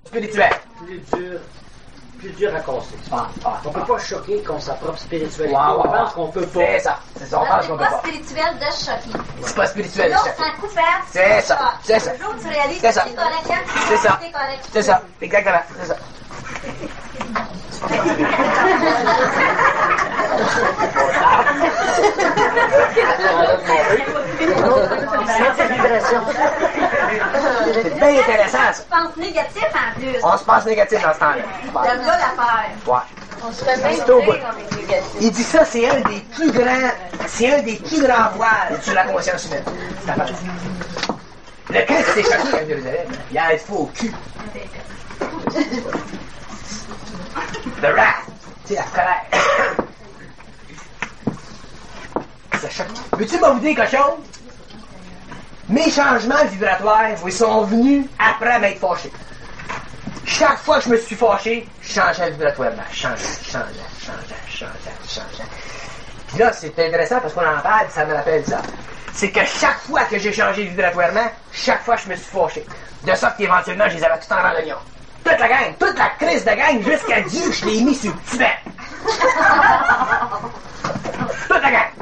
spirituel. Plus dur à casser. On peut pas choquer contre sa propre spiritualité. On pense qu'on peut pas. C'est ça. C'est ça, on pense qu'on peut pas. C'est pas spirituel de choquer. C'est pas spirituel de Non, choquer. c'est un coupable. C'est ça. C'est ça. Le jour où tu réalises C'est que ça. c'est correct, C'est ça. c'est correct. C'est ça. Exactement. C'est ça. C'est bien intéressant, ça. Tu penses négatif en plus. On se pense négatif dans ce temps-là. T'aimes ça l'affaire. Ouais. On se fait même C'est au bout. dire qu'on est négatif. Il dit ça, c'est un des plus grands voiles sur la conscience humaine. C'est la face. Le Christ s'est choqué à Jérusalem. Il a été fou au cul. The wrath. Tu sais, la colère. Ça choque. Veux-tu vous dire quelque chose? Mes changements vibratoires, ils sont venus après m'être fâché. Chaque fois que je me suis fâché, je changeais vibratoirement. Je changeais. Puis là, c'est intéressant parce qu'on en parle, ça me rappelle ça. C'est que chaque fois que j'ai changé vibratoirement, chaque fois je me suis fâché. De sorte qu'éventuellement, je les avais tout en réunion. Toute la gang, toute la crise de gang, jusqu'à Dieu, je l'ai mis sur le Tibet. Toute la gang.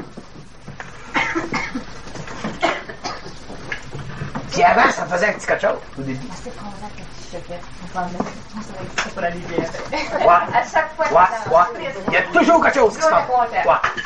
Puis avant, ça me faisait un petit quelque chose, au début. C'est qu'on a que tu choquais. On c'est pour aller bien. Ouais. À chaque fois Ouais. Il y a toujours quelque chose qui se passe. Ouais.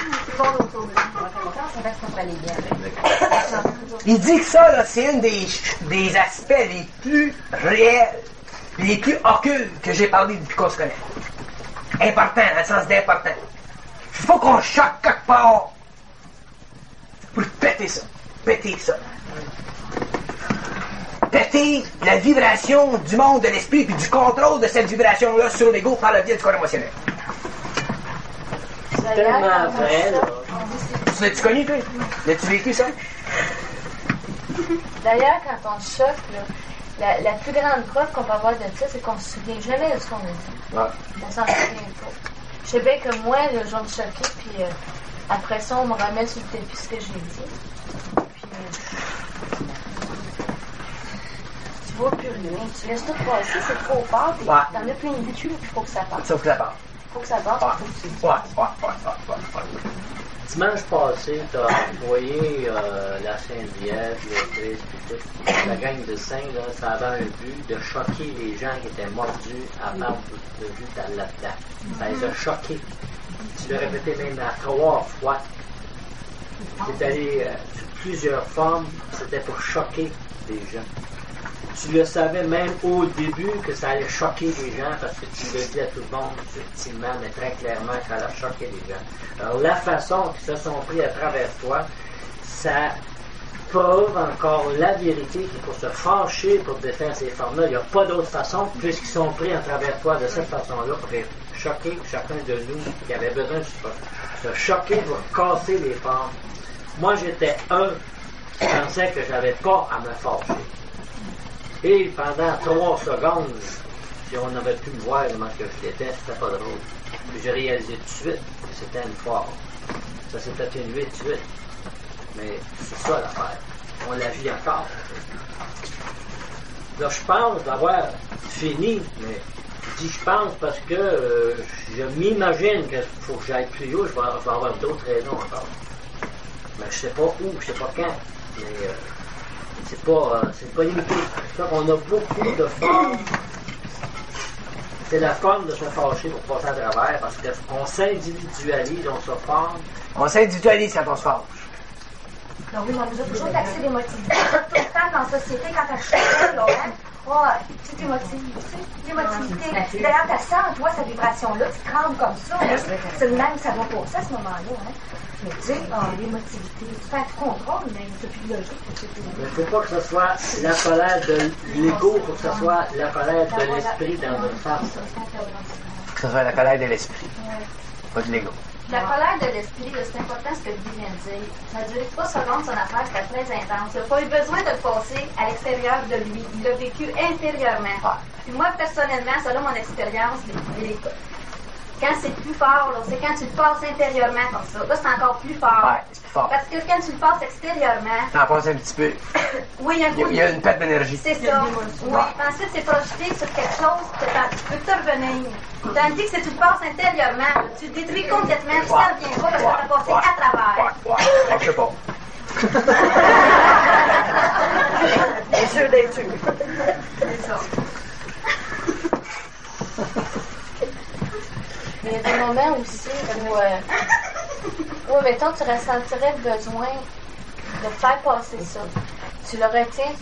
Il dit que ça, là, c'est un des aspects les plus réels, les plus occultes que j'ai parlé depuis qu'on se connaît. Important, dans le sens d'important. Il faut qu'on choque quelque part pour péter ça. Péter ça. Péter la vibration du monde de l'esprit puis du contrôle de cette vibration-là sur l'ego par le biais du corps émotionnel. C'est tellement vrai, là. Tu l'as-tu connu, toi? L'as-tu vécu, ça? D'ailleurs, quand on choque, là, la plus grande preuve qu'on peut avoir de ça, c'est qu'on se souvient jamais de ce qu'on a dit. Ouais. On s'en souvient pas. Je sais bien que moi, le jour de choquer, puis après ça, on me remet sur le tapis ce que j'ai dit. Puis, tu vois plus rien. Tu laisses tout passer, c'est trop fort, puis Ouais. t'en as plein de cul, puis il faut que ça parte. Sauf que ça part. Faut que ça parte, Ouais. faut que tu Ouais. Dimanche passé, tu as envoyé la Sainte Vierge, le Christ, puis tout. La gang de saints, là, ça avait un but de choquer les gens qui étaient mordus à part de vue là-dedans. Ça les a choqués. Tu l'as répété même à 3 fois. C'est allé sur plusieurs formes, c'était pour choquer les gens. Tu le savais même au début que ça allait choquer les gens parce que tu le dis à tout le monde subtilement, mais très clairement que ça allait choquer les gens. Alors la façon qu'ils se sont pris à travers toi, ça preuve encore la vérité qu'il faut se fâcher pour défaire ces formes-là. Il n'y a pas d'autre façon puisqu'ils sont pris à travers toi de cette façon-là pour choquer chacun de nous qui avait besoin de se choquer pour casser les formes. Moi j'étais qui pensait que j'avais pas à me fâcher. Et pendant 3 secondes, si on avait pu me voir comment que je l'étais, c'était pas drôle. Puis j'ai réalisé tout de suite que c'était une foire. Ça s'est atténué tout de suite. Mais c'est ça l'affaire. On la vit encore. Là, je pense d'avoir fini, mais je dis je pense parce que je m'imagine qu'il faut que j'aille plus haut, je vais avoir d'autres raisons encore. Mais je sais pas où, je sais pas quand. Mais c'est pas limité. C'est ça qu'on a beaucoup de formes. C'est la forme de se fâcher pour passer à travers parce qu'on s'individualise, on se forme. On s'individualise quand on se fâche. Donc oui, on nous a toujours taxé d'émotivité. Tout le temps dans la société, quand elle choque, là, hein? Oh, tu t'émotives, l'émotivité. D'ailleurs, tu sens en toi cette vibration-là, tu trembles comme ça. Hein? C'est le même, ça va passer à ce moment-là. Hein? Mais tu sais, l'émotivité, tu fais du contrôle, mais c'est plus logique. Mais il ne faut pas que ce soit la colère de l'ego, il faut que ce soit la colère de l'esprit dans une face. Que ce soit la colère de l'esprit, pas de l'ego. La colère de l'esprit, c'est important ce que Guy vient de dire. Ça a duré 3 secondes, son affaire, c'était très intense. Il n'a pas eu besoin de le passer à l'extérieur de lui. Il l'a vécu intérieurement. Puis moi, personnellement, selon mon expérience, Quand c'est plus fort, là, c'est quand tu le passes intérieurement comme ça. Là, c'est encore plus fort. Ouais, c'est plus fort. Parce que quand tu le passes extérieurement, T'en passes un petit peu. oui, Il y a une perte d'énergie. c'est ça. Oui. Ensuite, c'est projeté sur quelque chose que tu peux te revenir. Tandis que si tu le passes intérieurement, tu le détruis complètement, tu t'en reviens pas parce que tu as passé à travers. Ouais, je sais pas. Bien sûr d'être sûr. C'est ça. Mais il y a des moments aussi où mettons, tu ressentirais le besoin de faire passer ça. Tu le retiens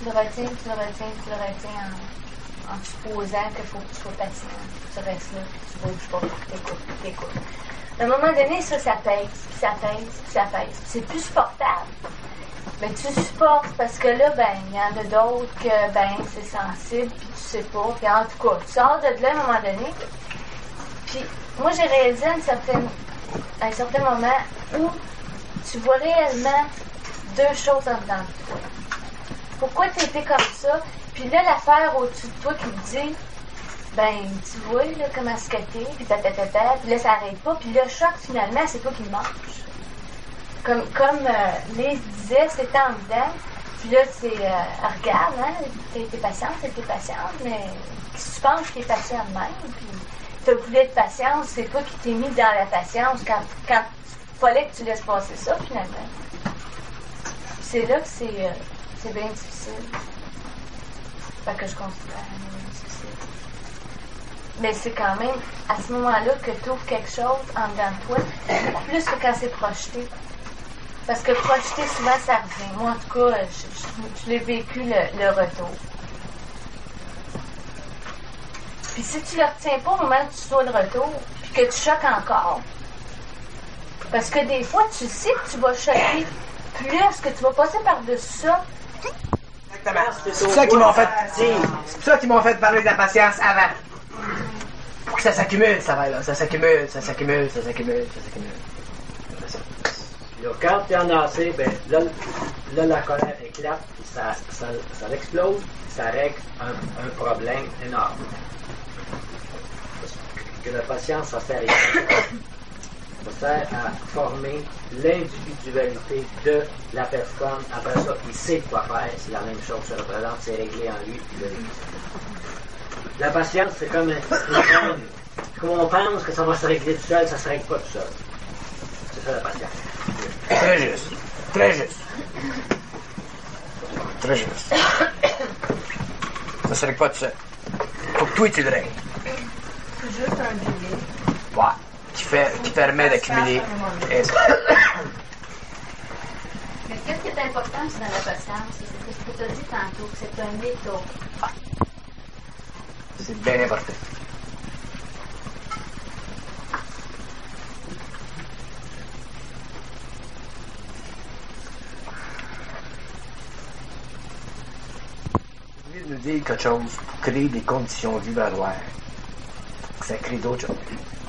en supposant qu'il faut que tu sois patient. Tu restes là, tu bouges pas, t'écoutes. À un moment donné, ça pèse. C'est plus supportable. Mais tu supportes parce que là, il y en a d'autres que, c'est sensible, puis tu sais pas. Puis en tout cas, tu sors de là à un moment donné. Puis moi, j'ai réalisé à un certain moment où tu vois réellement deux choses en dedans de toi. Pourquoi tu étais comme ça? Puis là, l'affaire au-dessus de toi qui me dit, tu vois, là, comment est-ce que t'es, puis puis là, ça arrête pas. Puis le choc, finalement, c'est toi qui le manges. Comme Lise disait, c'est en dedans. Puis là, c'est, regarde, hein, t'es patiente, mais si tu penses qu'il est patient de même, puis t'as voulu être patience, c'est toi qui t'es mis dans la patience quand il fallait que tu laisses passer ça, finalement. C'est là que c'est bien difficile. Fait que je considère difficile. Mais c'est quand même à ce moment-là que tu ouvres quelque chose en dedans de toi, beaucoup plus que quand c'est projeté. Parce que projeter, souvent, ça revient. Moi, en tout cas, je l'ai vécu le retour. Puis si tu le retiens pas au moment où tu sois le retour, puis que tu choques encore, parce que des fois, tu sais que tu vas choquer plus, que tu vas passer par-dessus ça. Exactement. C'est pour ça qu'ils m'ont fait parler de la patience avant. Pour que ça s'accumule, ça va là. Ça s'accumule. Là, quand tu en as assez, là, la colère éclate, puis ça explose, ça règle un problème énorme. Parce que la patience, ça sert à rien. Ça sert à former l'individualité de la personne. Après ça, il sait quoi faire. C'est la même chose, ça représente, c'est réglé en lui. La patience, c'est comme une chaîne. Comme on pense que ça va se régler tout seul, ça ne se règle pas tout seul. C'est ça la patience. Très juste. Ça se règle pas tout seul. Faut que toi tu le règles. C'est juste un délai. Ouais. Qui permet d'accumuler. Mais ce qui est important aussi dans la patience, c'est ce que tu as dit tantôt, que c'est un état. C'est bien important. Vous voulez nous dire quelque chose pour créer des conditions vibratoires, que ça crée d'autres choses.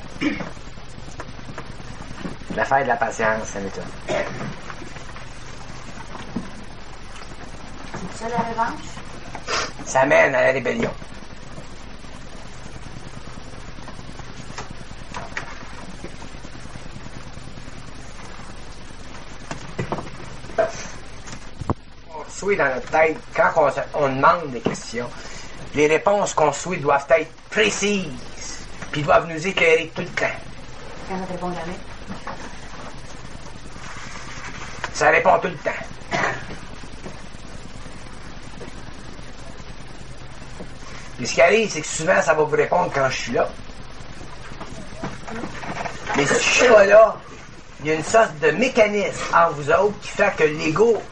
L'affaire de la patience, ça m'étonne. C'est ça la revanche? Ça mène à la rébellion. On souhaite dans notre tête, quand on demande des questions, les réponses qu'on souhaite doivent être précises, puis doivent nous éclairer tout le temps. Quand on répond jamais. Ça répond tout le temps. Et ce qui arrive, c'est que souvent, ça va vous répondre quand je suis là. Mais si je suis pas là, il y a une sorte de mécanisme en vous autres qui fait que l'ego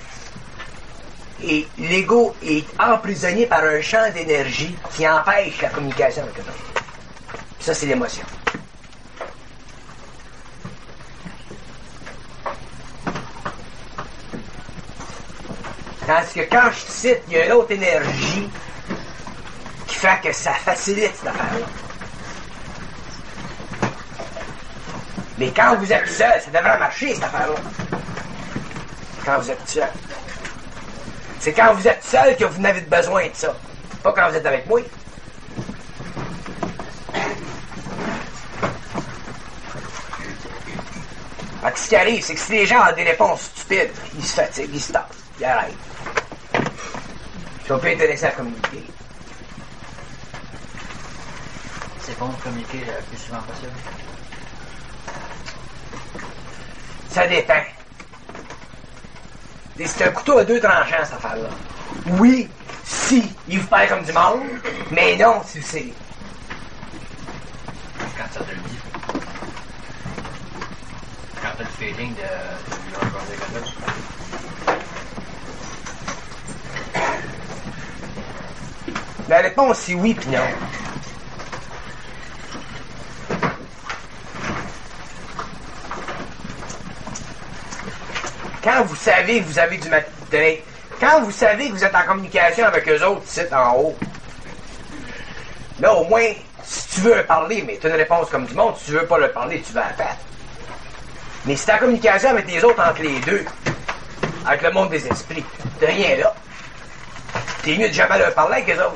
est emprisonné par un champ d'énergie qui empêche la communication avec eux autres. Ça, c'est l'émotion. Tandis que quand je cite, il y a une autre énergie qui fait que ça facilite cette affaire-là. Mais quand vous êtes seul, ça devrait marcher, cette affaire-là. Quand vous êtes seul. C'est quand vous êtes seul que vous n'avez besoin de ça. Pas quand vous êtes avec moi. ce qui arrive, c'est que si les gens ont des réponses stupides, ils se fatiguent, ils se tassent, ils arrêtent. Ils sont plus intéressés à communiquer. C'est bon de communiquer le plus souvent possible. Ça dépend. C'est un couteau à deux tranchants, cette affaire-là. Oui, si il vous parle comme du monde, mais non, si c'est... Quand ça te le dit. Quand t'as le feeling de lui regarder comme ça. La réponse, c'est oui puis non. Quand vous savez que vous avez du matériel, quand vous savez que vous êtes en communication avec eux autres, ici en haut, là, au moins, si tu veux leur parler, mais tu as une réponse comme du monde, si tu veux pas leur parler, tu vas à faire. Mais si tu es en communication avec les autres entre les deux, avec le monde des esprits, t'as rien là. T'es mieux de jamais leur parler avec eux autres.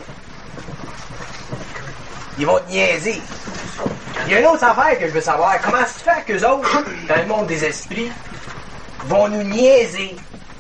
Ils vont te niaiser. Il y a une autre affaire que je veux savoir. Comment se fait qu'eux autres, dans le monde des esprits, vont nous niaiser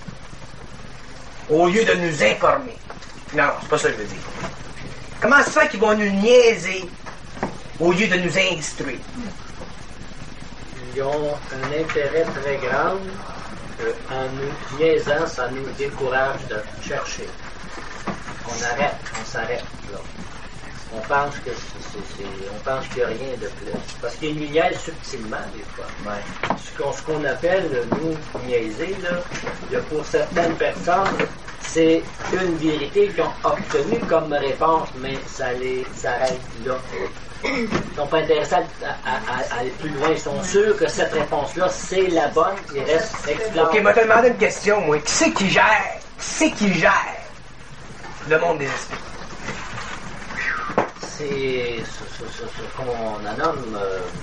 au lieu de nous informer? Non, c'est pas ça que je veux dire. Comment se fait qu'ils vont nous niaiser au lieu de nous instruire? Ils ont un intérêt très grand en nous niaisant, ça nous décourage de chercher. On arrête, on s'arrête là. On pense que on pense qu'il n'y a rien de plus. Parce qu'ils nous niaisent subtilement des fois. Ouais. Ce qu'on appelle, nous, niaiser, là, pour certaines personnes, c'est une vérité qu'ils ont obtenue comme réponse, mais ça les arrête là. Ils ne sont pas intéressés à aller plus loin. Ils sont sûrs que cette réponse-là, c'est la bonne. Ils restent explorent. Ok, moi, te demander une question, moi. Qui c'est qui gère? Qui c'est qui gère le monde des esprits? C'est ce qu'on nomme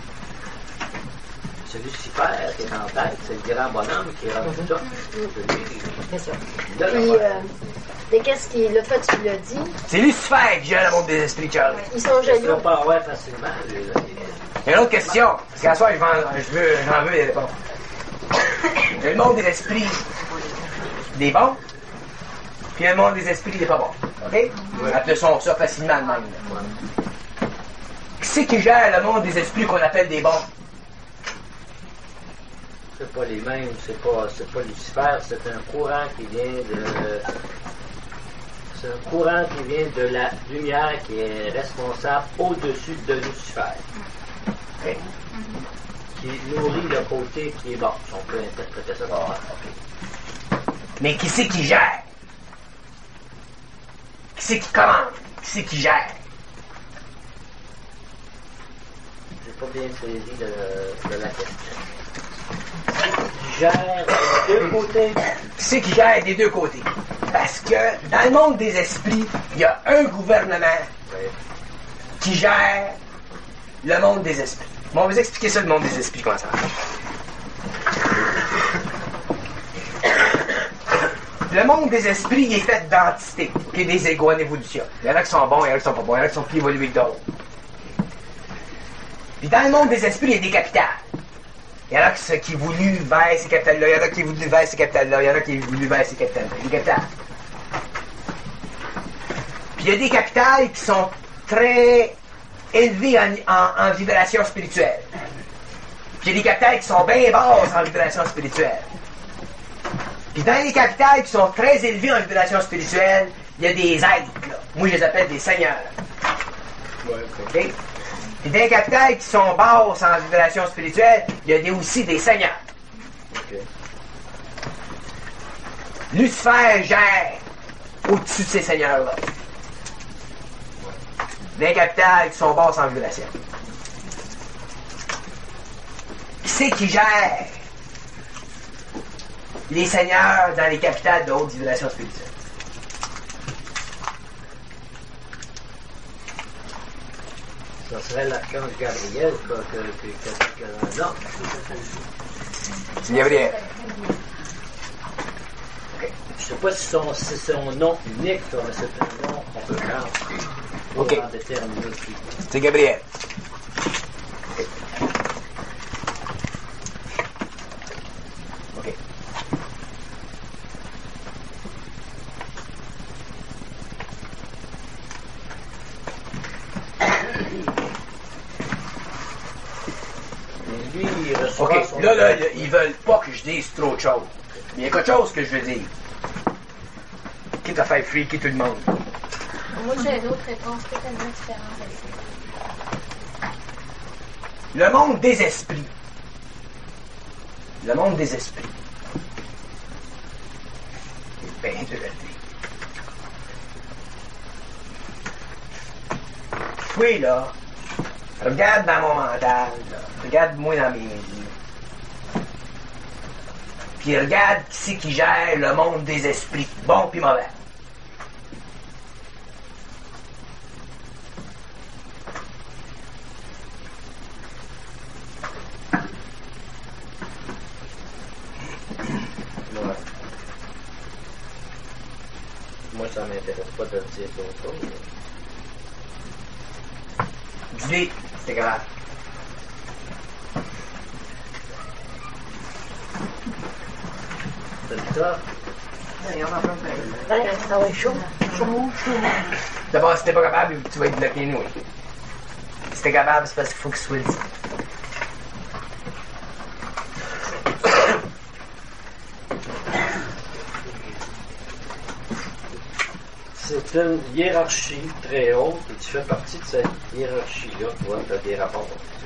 c'est Lucifer qui est en tête, c'est le grand bonhomme qui est rendu tout. C'est ça. Puis, mais qu'est-ce qui, le fait que tu l'as dit, C'est Lucifer qui gère le monde des esprits, Charlie. ils sont Je ne jaloux. peux pas avoir facilement. Lui, là. Il y a une autre question, parce qu'à soir, j'en veux des réponses. Le monde des esprits, des bons, puis le monde des esprits, des pas bons. OK? Appelons ça facilement le même. Qui c'est qui gère le monde des esprits qu'on appelle des bons? C'est pas les mêmes, c'est pas Lucifer, c'est un courant qui vient de. C'est un courant qui vient de la lumière qui est responsable au-dessus de Lucifer. OK? Qui nourrit le côté qui est bon. Si on peut interpréter ça comme ça. Mais qui c'est qui gère? Qui c'est qui commande? Qui c'est qui gère? J'ai pas bien saisi de la question. Gère des deux côtés. Qui c'est qui gère des deux côtés? Parce que dans le monde des esprits, il y a un gouvernement qui gère le monde des esprits. Bon, on va vous expliquer ça, le monde des esprits, comment ça marche. Le monde des esprits, il est fait d'entités, puis des égaux en évolution. Il y en a qui sont bons, il y en a qui sont pas bons, il y en a qui sont plus évolués que d'autres. Puis dans le monde des esprits, il y a des capitales. Il y en a qui voulu vers ces capitales-là, il y en a qui voulu vers ces capitales-là, il y en a qui voulu vers ces capitales-là. Des capitales. Puis il y a des capitales qui sont très élevées en vibration spirituelle. Puis il y a des capitales qui sont bien basses en vibration spirituelle. Puis dans les capitales qui sont très élevées en vibration spirituelle, il y a des êtres, là. Moi, je les appelle des seigneurs. OK? Puis dans les capitales qui sont basses en vibration spirituelle, il y a aussi des seigneurs. Okay. Lucifer gère au-dessus de ces seigneurs-là. Dans les capitales qui sont basses en vibration. Qui c'est qui gère les seigneurs dans les capitales de haute vibration spirituelle? Ça serait l'archange Gabriel que non. C'est Gabriel. Je sais pas si c'est son nom unique, mais c'est un nom qu'on peut prendre pour Ok. en déterminer qui. C'est Gabriel. il reçoit OK, son... là, ils veulent pas que je dise trop de choses. Mais il y a quelque chose que je veux dire. Quitte à faire freaker tout le monde. Moi, j'ai une autre réponse totalement différente de ça. Le monde des esprits. Le monde des esprits. C'est bien de le dire. Oui, là, regarde dans mon mental, là. Regarde-moi dans mes yeux. Puis regarde qui c'est qui gère le monde des esprits, bon puis mauvais. Ouais. Moi, ça m'intéresse pas de le dire trop tôt. Dis-le, c'est grave. C'est le cas. Ça va être chaud. D'abord, si t'es pas capable, tu vas être bloqué, nous. Si t'es capable, c'est parce qu'il faut qu'il soit dit. C'est une hiérarchie très haute et tu fais partie de cette hiérarchie-là. Toi, tu as des rapports.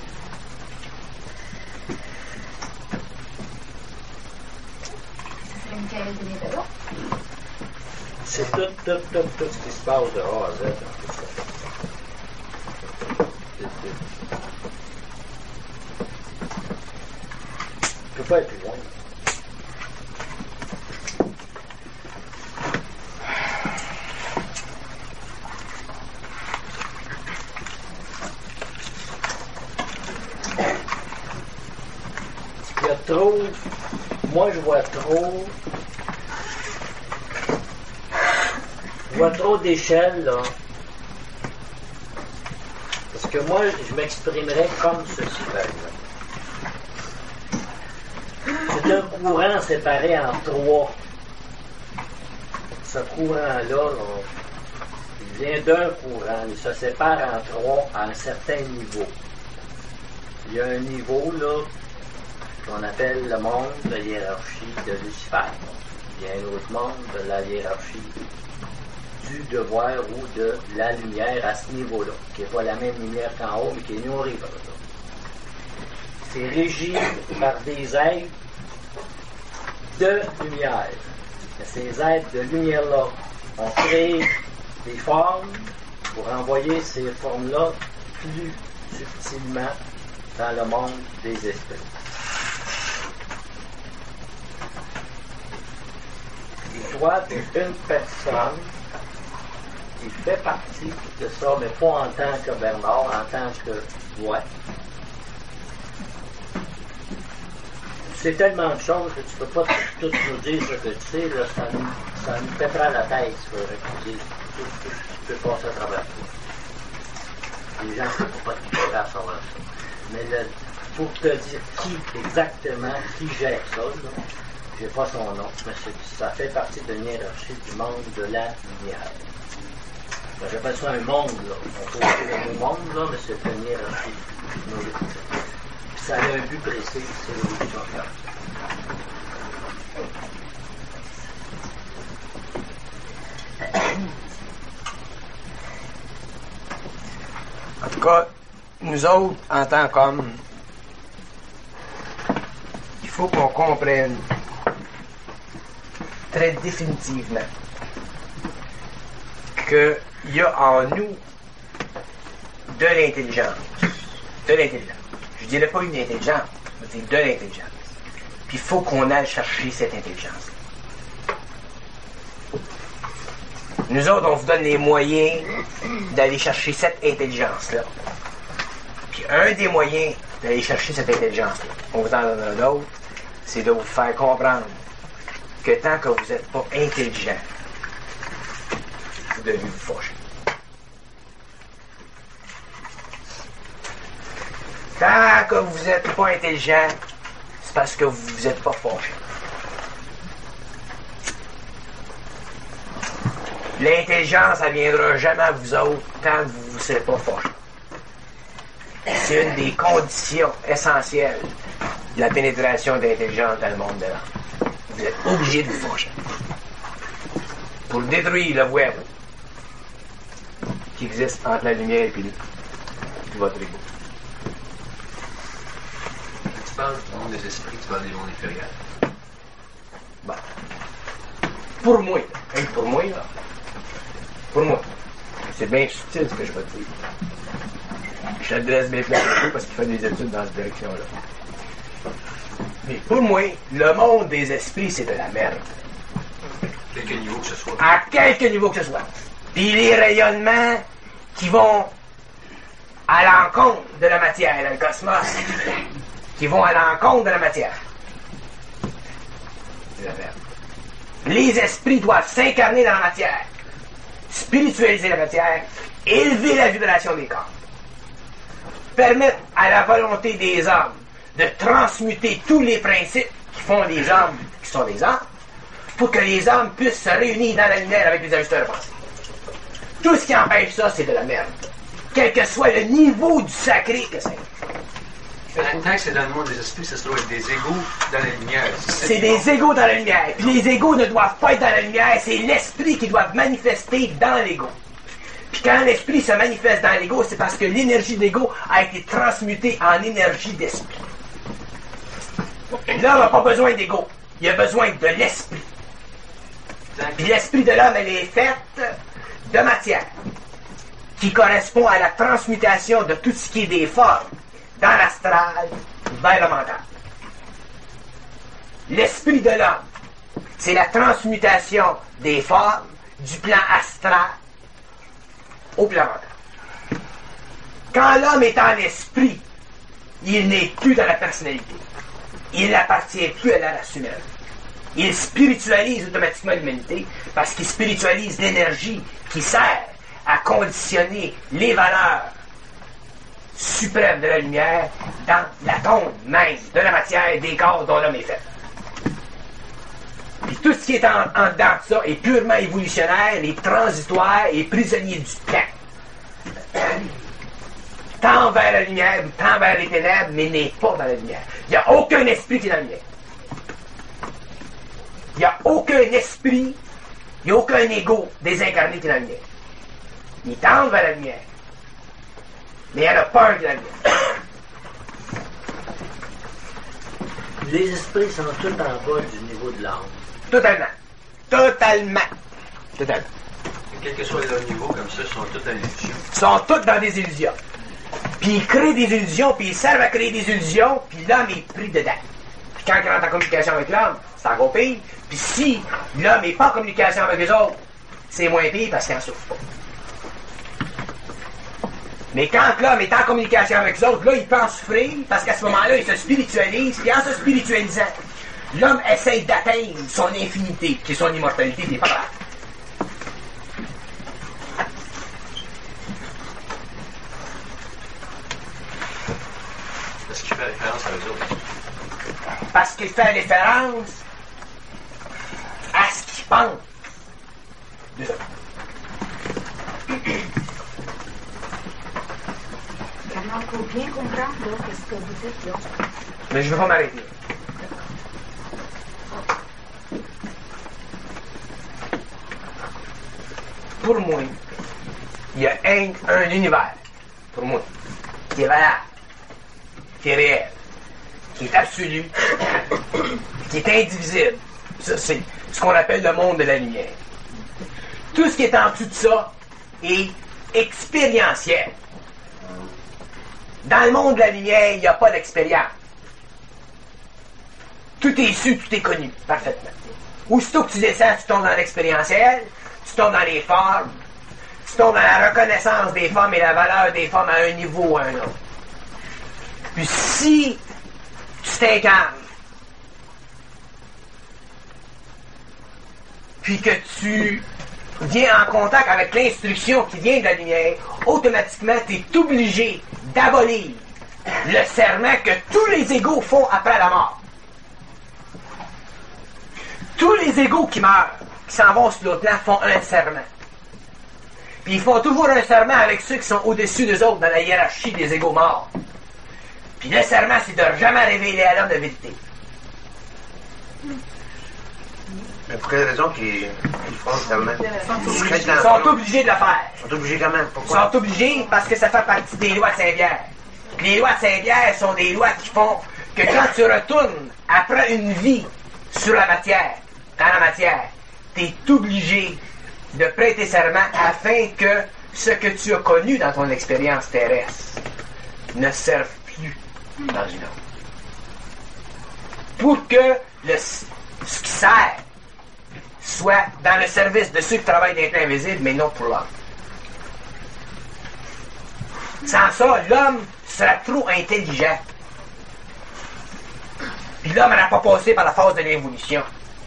C'est une cahier de vélo. C'est tout ce qui se passe de A à Z dans tout ça. Tu peux pas être plus loin. Il y a trop... Moi, je vois trop d'échelles, là. Parce que moi, je m'exprimerais comme ceci, par exemple. C'est un courant séparé en trois. Ce courant-là, là, il vient d'un courant. Il se sépare en trois à un certain niveau. Il y a un niveau, là, qu'on appelle le monde de la hiérarchie de Lucifer. Il y a un autre monde de la hiérarchie du devoir ou de la lumière à ce niveau-là, qui n'est pas la même lumière qu'en haut, mais qui est nourrie par là. C'est régi par des êtres de lumière. Et ces êtres de lumière-là ont créé des formes pour envoyer ces formes-là plus subtilement dans le monde des esprits. Et toi, tu es une personne qui fait partie de ça, mais pas en tant que Bernard, en tant que moi. C'est tellement de choses que tu peux pas tout nous dire ce que tu sais, là, ça nous pètera la tête, il faudrait que tu dises tout ce que tu peux passer à travers toi. Les gens ne peuvent pas te faire savoir ça. Mais pour te dire qui exactement, qui gère ça, là, j'ai pas son nom, mais ça fait partie d'une hiérarchie du monde de la lumière. Ben, j'appelle ça un monde, là. On peut dire le mot monde, là, mais c'est une hiérarchie. Puis ça a un but précis, c'est l'évolution de l'homme. En tout cas, nous autres, en tant qu'hommes, il faut qu'on comprenne très définitivement qu'il y a en nous de l'intelligence. De l'intelligence. Je dirais pas une intelligence, je dis de l'intelligence. Puis il faut qu'on aille chercher cette intelligence. Nous autres, on vous donne les moyens d'aller chercher cette intelligence-là. Puis un des moyens d'aller chercher cette intelligence-là, on vous en donne d'autres, c'est de vous faire comprendre que tant que vous n'êtes pas intelligent, vous devez vous fâcher. Tant que vous n'êtes pas intelligent, c'est parce que vous n'êtes pas fâché. L'intelligence, elle viendra jamais à vous autres tant que vous ne serez pas fâché. c'est une des conditions essentielles de la pénétration d'intelligence dans le monde de l'âme. Vous êtes obligé de vous fâcher pour détruire le web qui existe entre la lumière et votre ego. Tu parles du monde des esprits, tu parles du monde inférieur. Bon. Pour moi, c'est bien subtil ce que je vais te dire. Je t'adresse bien plein de parce qu'il fait des études dans cette direction-là. Mais pour moi, le monde des esprits, c'est de la merde. À quelque niveau que ce soit. À quelque niveau que ce soit. Puis les rayonnements qui vont à l'encontre de la matière dans le cosmos, qui vont à l'encontre de la matière. C'est la merde. Les esprits doivent s'incarner dans la matière, spiritualiser la matière, élever la vibration des corps, permettre à la volonté des hommes de transmuter tous les principes qui font les hommes, qui sont des hommes, pour que les hommes puissent se réunir dans la lumière avec des ajusteurs de pensée. Tout ce qui empêche ça, c'est de la merde. Quel que soit le niveau du sacré que c'est. Tant que c'est dans le monde des esprits, ça doit être des égaux dans la lumière. C'est des égaux dans la lumière. Puis les égaux ne doivent pas être dans la lumière, c'est l'esprit qui doit manifester dans l'ego. Puis quand l'esprit se manifeste dans l'ego, c'est parce que l'énergie de l'ego a été transmutée en énergie d'esprit. L'homme n'a pas besoin d'ego, il a besoin de l'esprit. Puis l'esprit de l'homme, elle est faite de matière, qui correspond à la transmutation de tout ce qui est des formes, dans l'astral, vers le mental. L'esprit de l'homme, c'est la transmutation des formes du plan astral au plan mental. Quand l'homme est en esprit, il n'est plus dans la personnalité. Il n'appartient plus à la race humaine. Il spiritualise automatiquement l'humanité parce qu'il spiritualise l'énergie qui sert à conditionner les valeurs suprêmes de la lumière dans l'atome même de la matière des corps dont l'homme est fait. Puis tout ce qui est en dedans de ça est purement évolutionnaire, est transitoire et prisonnier du temps. Tend vers la lumière ou tend vers les ténèbres, mais n'est pas dans la lumière. Il n'y a aucun esprit qui est dans la lumière. Il n'y a aucun esprit, il n'y a aucun ego désincarné qui est dans la lumière. Il tend vers la lumière. Mais il y en a pas un qui est dans la lumière. Les esprits sont tout en bas du niveau de l'âme. Totalement. Totalement. Totalement. Et quel que soit leur niveau, comme ça, ils sont tous dans l'illusion. Ils sont tous dans des illusions. Puis ils créent des illusions, puis ils servent à créer des illusions, puis l'homme est pris dedans. Puis quand il rentre en communication avec l'homme, c'est encore pire. Puis si l'homme n'est pas en communication avec les autres, c'est moins pire parce qu'il n'en souffre pas. Mais quand l'homme est en communication avec les autres, là, il peut en souffrir parce qu'à ce moment-là, il se spiritualise, puis en se spiritualisant, l'homme essaye d'atteindre son infinité, qui est son immortalité, qui n'est pas grave. Parce qu'il fait référence à eux autres. Parce qu'il fait référence à ce qu'il pense d'eux autres. Il faut bien comprendre là, ce que vous dites là. Mais je ne vais pas m'arrêter. Pour moi, il y a un univers, pour moi, qui est valable, qui est réel, qui est absolu, qui est indivisible. Ça, c'est ce qu'on appelle le monde de la lumière. Tout ce qui est en dessous de ça est expérientiel. Dans le monde de la lumière, il n'y a pas d'expérience. Tout est su, tout est connu, parfaitement. Aussitôt que tu descends, tu tombes dans l'expérientiel, tu tombes dans les formes, tu tombes dans la reconnaissance des formes et la valeur des formes à un niveau ou à un autre. Puis si tu t'incarnes, puis que tu viens en contact avec l'instruction qui vient de la lumière, automatiquement, tu es obligé d'abolir le serment que tous les égaux font après la mort. Tous les égaux qui meurent, qui s'en vont sur l'autre plan, font un serment. Puis ils font toujours un serment avec ceux qui sont au-dessus d'eux autres dans la hiérarchie des égaux morts. Puis le serment, c'est de jamais révéler à l'homme la vérité. Mais pour quelle raison qu'ils font le serment? Ils sont obligés de le faire. Ils sont obligés quand même. Ils Pourquoi? sont obligés parce que ça fait partie des lois de Saint-Pierre. Puis les lois de Saint-Pierre sont des lois qui font que quand tu retournes après une vie sur la matière, dans la matière, tu es obligé de prêter serment afin que ce que tu as connu dans ton expérience terrestre ne serve plus dans une autre. Pour que ce qui sert soit dans le service de ceux qui travaillent dans les plans invisibles, mais non pour l'homme. Sans ça, l'homme sera trop intelligent. Puis l'homme n'a pas passé par la phase de l'évolution.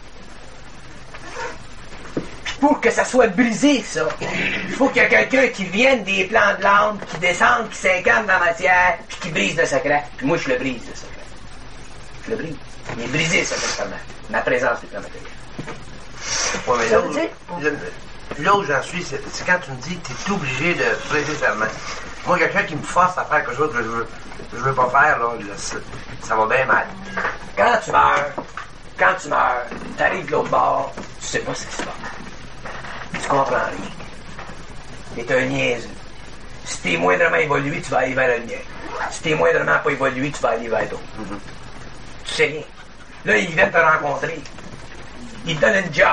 Puis pour que ça soit brisé, ça, il faut qu'il y ait quelqu'un qui vienne des plans de l'âme, qui descende, qui s'incarne dans la matière, puis qui brise le secret. Puis moi, je le brise, le secret. Je le brise. Il est brisé, ce secret. Ma présence du plan matériel. Ouais, mais là où j'en suis, c'est quand tu me dis que tu es obligé de prêter serment. Moi, quelqu'un qui me force à faire quelque chose que je veux pas faire, là, ça va bien mal. Quand tu meurs, t'arrives de l'autre bord, tu sais pas ce qui se passe. Tu comprends rien. T'es un niaiseux. Si t'es moindrement évolué, tu vas aller vers le mien. Si t'es moindrement pas évolué, tu vas aller vers d'autres. Tu sais rien. Là, il vient te rencontrer. Il te donne une job.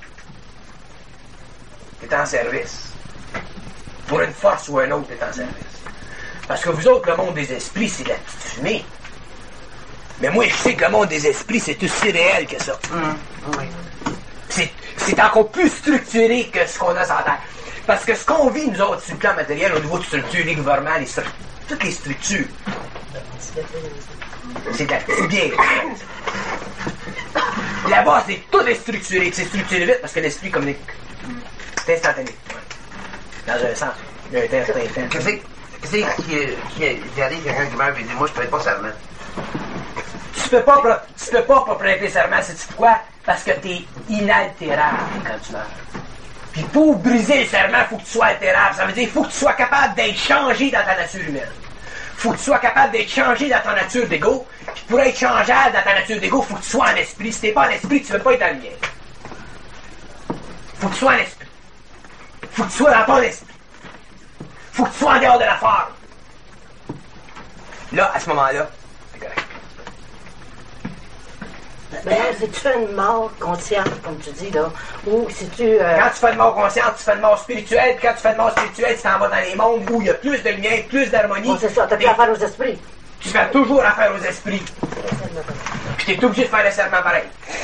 T'es en service. Pour une force ou un autre, t'es en service. Parce que vous autres, le monde des esprits, c'est de la petite fumée. Mais moi, je sais que le monde des esprits, c'est aussi réel que ça. Oui. C'est encore plus structuré que ce qu'on a sur la Terre. Parce que ce qu'on vit, nous autres, sur le plan matériel, au niveau de structure, les gouvernements, toutes les structures, c'est de la petite bière. Là-bas, c'est tout est structuré. C'est structuré vite parce que l'esprit communique. C'est instantané. Dans un sens. Il y a un test instantané. Qu'est-ce qui arrive quelqu'un qui meurt et dit, moi, je ne prête pas serment? Tu peux pas prêter serment, c'est pourquoi? Parce que tu es inaltérable quand tu meurs. Puis pour briser le serment, il faut que tu sois altérable. Ça veut dire qu'il faut que tu sois capable d'être changé dans ta nature humaine. Il faut que tu sois capable d'être changé dans ton nature d'ego. Puis pour être changeable dans ta nature d'ego, il faut que tu sois en esprit. Si tu n'es pas en esprit, tu ne peux pas être dans le mien. Il faut que tu sois en esprit. Il faut que tu sois dans ton esprit. Il faut que tu sois en dehors de la forme. Là, à ce moment-là, c'est correct. Mais là, si tu fais une mort consciente, comme tu dis, là, ou si tu... Quand tu fais une mort consciente, tu fais une mort spirituelle. Quand tu fais une mort spirituelle, tu t'en vas dans les mondes où il y a plus de lumière, plus d'harmonie. Bon, c'est ça, t'as plus affaire aux esprits. Tu fais toujours affaire aux esprits. Puis t'es obligé de faire le serment pareil.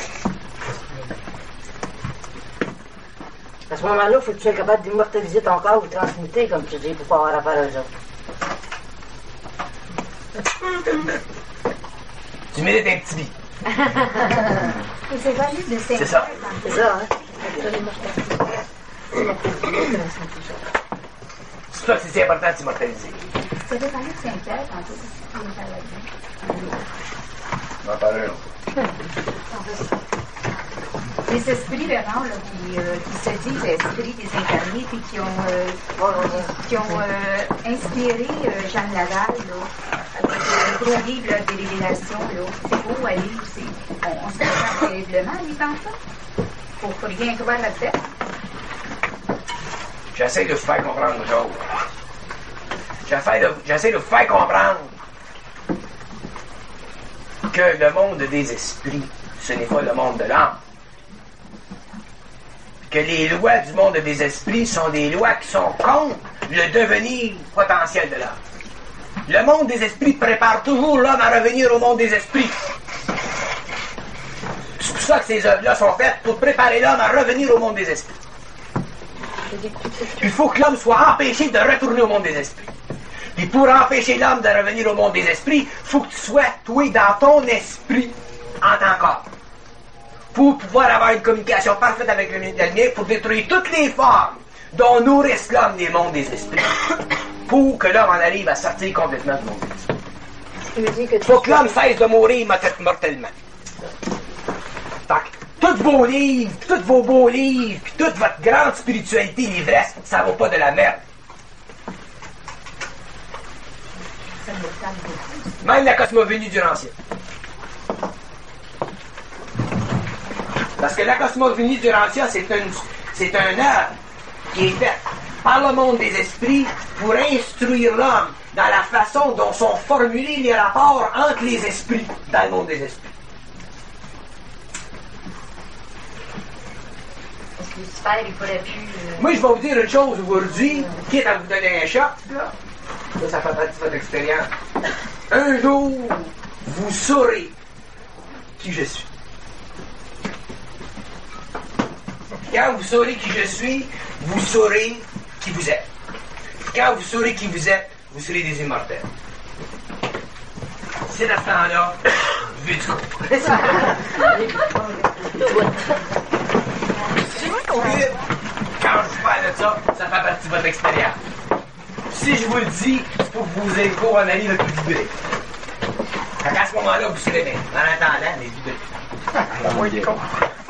À ce moment-là, il faut que tu sois capable d'immortaliser ton corps ou de transmuter, comme tu dis, pour pas avoir affaire aux autres. Tu mérites un petit bit. Et c'est valide de C'est ça. C'est ça, hein? C'est pour ça que c'est si important de s'immortaliser. C'est des valide de Saint-Pierre, tantôt, c'est le paladin. On va en parler un autre. Les esprits vraiment là, qui se disent esprits désincarnés et qui ont inspiré Jeanne Laval là, avec le gros livre là, des révélations. Là. C'est beau à lire aussi. On se sent terriblement à lire dans ça. Faut rien croire là-dedans. J'essaie de vous faire comprendre une chose. J'essaie de vous faire comprendre que le monde des esprits, ce n'est pas le monde de l'âme. Que les lois du monde des esprits sont des lois qui sont contre le devenir potentiel de l'homme. Le monde des esprits prépare toujours l'homme à revenir au monde des esprits. C'est pour ça que ces œuvres-là sont faites, pour préparer l'homme à revenir au monde des esprits. Il faut que l'homme soit empêché de retourner au monde des esprits. Et pour empêcher l'homme de revenir au monde des esprits, il faut que tu sois, toi, dans ton esprit, en tant qu'homme. Pour pouvoir avoir une communication parfaite avec le mien, pour détruire toutes les formes dont nourrissent l'homme des mondes des esprits. Pour que l'homme en arrive à sortir complètement du monde des esprits. Il faut que l'homme cesse de mourir mortellement. tous vos livres, puis tous vos beaux livres, puis toute votre grande spiritualité l'ivresse, ça vaut pas de la merde. Même la cosmogonie du Laurentien. Parce que la cosmogonie du Laurentien, c'est un art qui est fait par le monde des esprits pour instruire l'homme dans la façon dont sont formulés les rapports entre les esprits dans le monde des esprits. Parce que Lucifer, il pourrait plus... Moi, je vais vous dire une chose aujourd'hui, quitte à vous donner un choc, là. Ça fait partie de votre expérience. Un jour, vous saurez qui je suis. Quand vous saurez qui je suis, vous saurez qui vous êtes. Quand vous saurez qui vous êtes, vous serez des immortels. C'est à ce temps-là, vu du coup. Quand je vous parle de ça, ça fait partie de votre expérience. Si je vous le dis, c'est pour que vous ayez cours en année le plus vibré. À ce moment-là, vous serez bien. En attendant, les vibrés.